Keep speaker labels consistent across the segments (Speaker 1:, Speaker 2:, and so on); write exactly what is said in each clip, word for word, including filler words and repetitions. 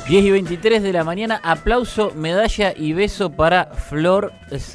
Speaker 1: diez y veintitrés de la mañana, aplauso, medalla y beso para Flor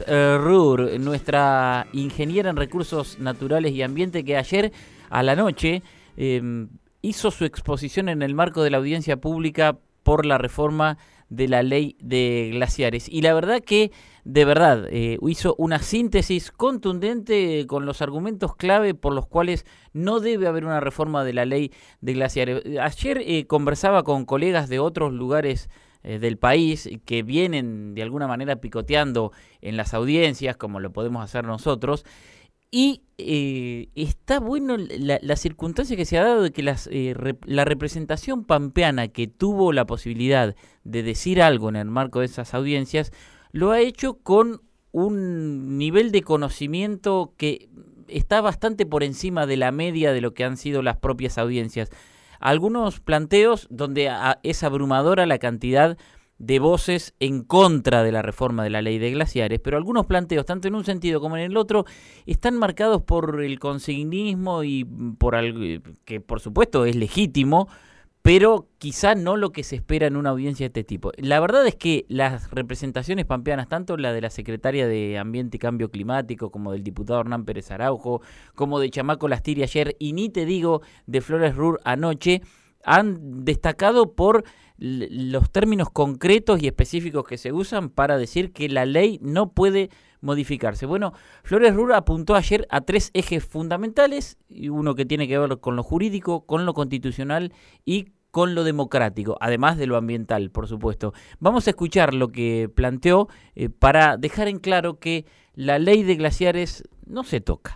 Speaker 1: Ruhr, nuestra ingeniera en recursos naturales y ambiente, que ayer a la noche eh, hizo su exposición en el marco de la audiencia pública por la reforma de la ley de glaciares. Y la verdad que, de verdad, eh, hizo una síntesis contundente con los argumentos clave por los cuales no debe haber una reforma de la ley de glaciares. Ayer eh, conversaba con colegas de otros lugares eh, del país que vienen de alguna manera picoteando en las audiencias, como lo podemos hacer nosotros, y eh, está bueno la, la circunstancia que se ha dado de que las, eh, rep, la representación pampeana, que tuvo la posibilidad de decir algo en el marco de esas audiencias, lo ha hecho con un nivel de conocimiento que está bastante por encima de la media de lo que han sido las propias audiencias. Algunos planteos donde es abrumadora la cantidad de voces en contra de la reforma de la ley de glaciares, pero algunos planteos, tanto en un sentido como en el otro, están marcados por el consignismo y por algo que por supuesto es legítimo, pero quizá no lo que se espera en una audiencia de este tipo. La verdad es que las representaciones pampeanas, tanto la de la secretaria de Ambiente y Cambio Climático, como del diputado Hernán Pérez Araujo, como de Chamaco Lastiri ayer, y ni te digo de Flores Ruhr anoche, han destacado por los términos concretos y específicos que se usan para decir que la ley no puede modificarse. Bueno, Flores Ruhr apuntó ayer a tres ejes fundamentales, uno que tiene que ver con lo jurídico, con lo constitucional y con lo democrático, además de lo ambiental, por supuesto. Vamos a escuchar lo que planteó eh, para dejar en claro que la ley de glaciares no se toca.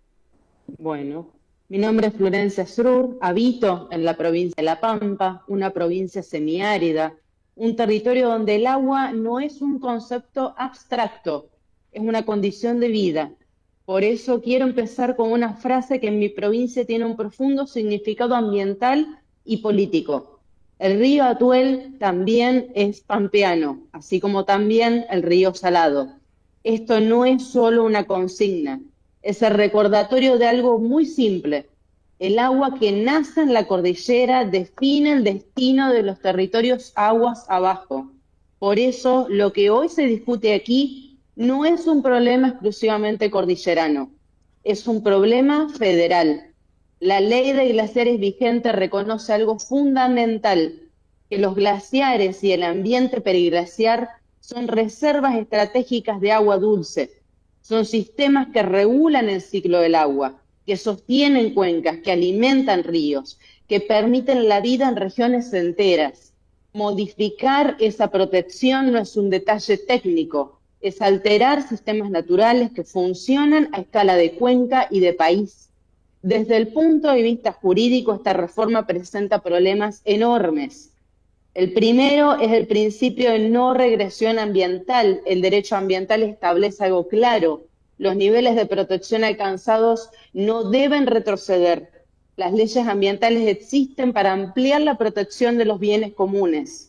Speaker 2: Bueno, mi nombre es Florencia Ruhr, habito en la provincia de La Pampa, una provincia semiárida, un territorio donde el agua no es un concepto abstracto, es una condición de vida. Por eso quiero empezar con una frase que en mi provincia tiene un profundo significado ambiental y político. El río Atuel también es pampeano, así como también el río Salado. Esto no es solo una consigna, es el recordatorio de algo muy simple. El agua que nace en la cordillera define el destino de los territorios aguas abajo. Por eso, lo que hoy se discute aquí no es un problema exclusivamente cordillerano, es un problema federal. La ley de glaciares vigente reconoce algo fundamental, que los glaciares y el ambiente periglaciar son reservas estratégicas de agua dulce. Son sistemas que regulan el ciclo del agua, que sostienen cuencas, que alimentan ríos, que permiten la vida en regiones enteras. Modificar esa protección no es un detalle técnico, es alterar sistemas naturales que funcionan a escala de cuenca y de país. Desde el punto de vista jurídico, esta reforma presenta problemas enormes. El primero es el principio de no regresión ambiental. El derecho ambiental establece algo claro. Los niveles de protección alcanzados no deben retroceder. Las leyes ambientales existen para ampliar la protección de los bienes comunes,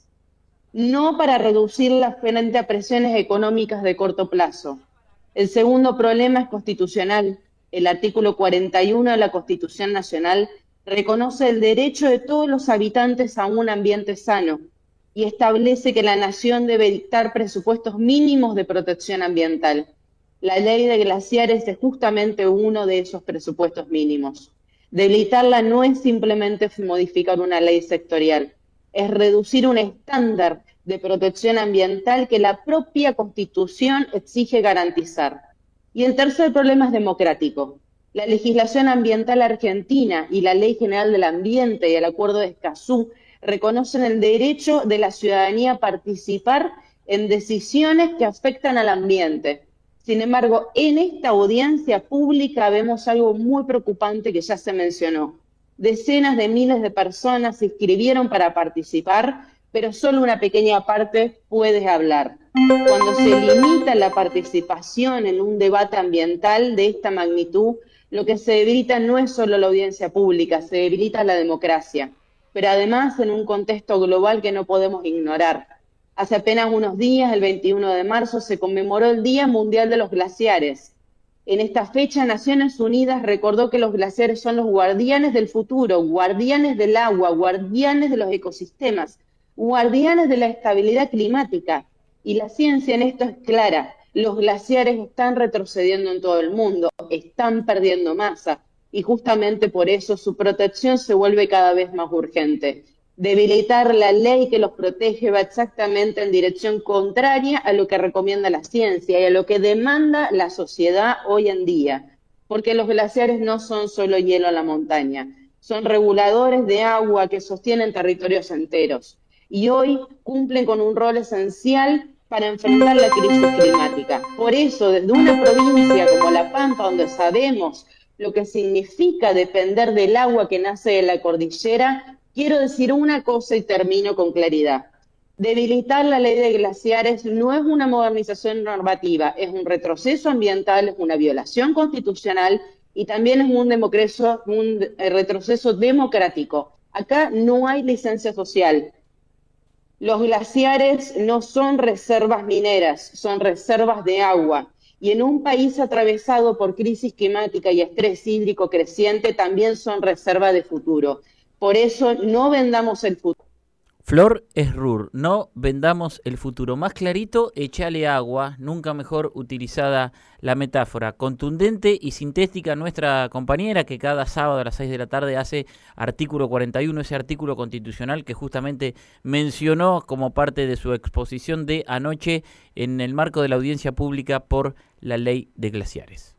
Speaker 2: no para reducirlas frente a presiones económicas de corto plazo. El segundo problema es constitucional. El artículo cuarenta y uno de la Constitución Nacional reconoce el derecho de todos los habitantes a un ambiente sano y establece que la nación debe dictar presupuestos mínimos de protección ambiental. La ley de glaciares es justamente uno de esos presupuestos mínimos. Debilitarla no es simplemente modificar una ley sectorial, es reducir un estándar de protección ambiental que la propia Constitución exige garantizar. Y el tercer problema es democrático. La legislación ambiental argentina y la Ley General del Ambiente y el Acuerdo de Escazú reconocen el derecho de la ciudadanía a participar en decisiones que afectan al ambiente. Sin embargo, en esta audiencia pública vemos algo muy preocupante que ya se mencionó. Decenas de miles de personas se inscribieron para participar, pero solo una pequeña parte puede hablar. Cuando se limita la participación en un debate ambiental de esta magnitud, lo que se debilita no es solo la audiencia pública, se debilita la democracia, pero además en un contexto global que no podemos ignorar. Hace apenas unos días, el veintiuno de marzo, se conmemoró el Día Mundial de los Glaciares. En esta fecha, Naciones Unidas recordó que los glaciares son los guardianes del futuro, guardianes del agua, guardianes de los ecosistemas, guardianes de la estabilidad climática. Y la ciencia en esto es clara. Los glaciares están retrocediendo en todo el mundo, están perdiendo masa, y justamente por eso su protección se vuelve cada vez más urgente. Debilitar la ley que los protege va exactamente en dirección contraria a lo que recomienda la ciencia y a lo que demanda la sociedad hoy en día, porque los glaciares no son solo hielo en la montaña, son reguladores de agua que sostienen territorios enteros y hoy cumplen con un rol esencial para enfrentar la crisis climática. Por eso, desde una provincia como La Pampa, donde sabemos lo que significa depender del agua que nace de la cordillera, quiero decir una cosa y termino con claridad. Debilitar la ley de glaciares no es una modernización normativa, es un retroceso ambiental, es una violación constitucional y también es un, democreso, un retroceso democrático. Acá no hay licencia social. Los glaciares no son reservas mineras, son reservas de agua. Y en un país atravesado por crisis climática y estrés hídrico creciente, también son reserva de futuro. Por eso no vendamos el futuro.
Speaker 1: Flor Srour, no vendamos el futuro. Más clarito, échale agua, nunca mejor utilizada la metáfora. Contundente y sintética nuestra compañera que cada sábado a las seis de la tarde hace artículo cuarenta y uno, ese artículo constitucional que justamente mencionó como parte de su exposición de anoche en el marco de la audiencia pública por la ley de glaciares.